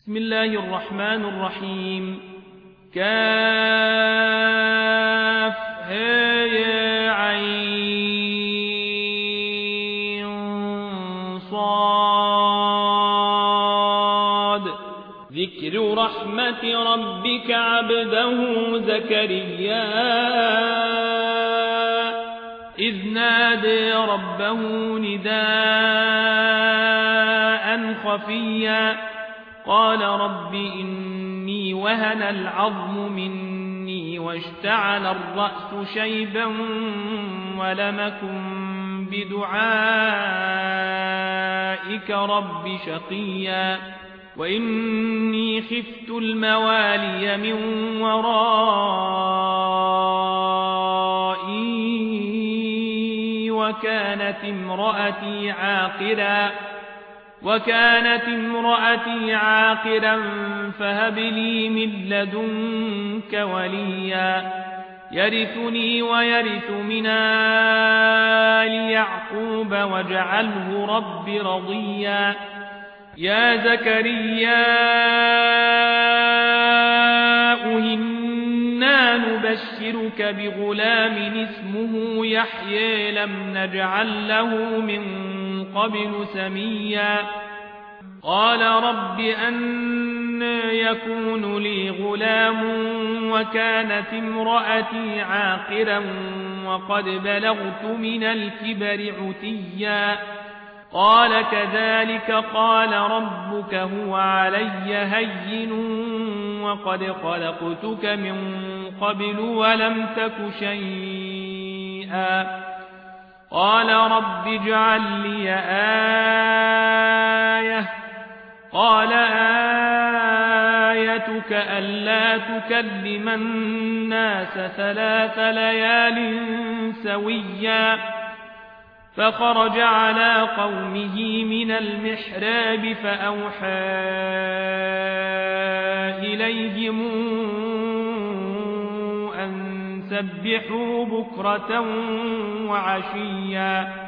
بسم الله الرحمن الرحيم. كاف ها يا عين صاد. ذكر رحمة ربك عبده زكريا إذ نادى ربه نداء خفيا قال رب إني وهن العظم مني واشتعل الرأس شيبا ولم أكن بدعائك رب شقيا وإني خفت الموالي من ورائي وكانت امرأتي عاقرا فهب لي من لدنك وليا يرثني ويرث من آل يعقوب واجعله رب رضيا. يا زكريا إنا نبشرك بغلام اسمه يحيى لم نجعل له من قبل سميا قال رب أنى يكون لي غلام وكانت امرأتي عاقرا وقد بلغت من الكبر عتيا قال كذلك قال ربك هو علي هين وقد خلقتك من قبل ولم تك شيئا قال رب اجعل لي آية قال آيتك ألا تكلم الناس 3 ليال سويا فخرج على قومه من المحراب فأوحى إليهم أن سبحوا بكرة وعشيا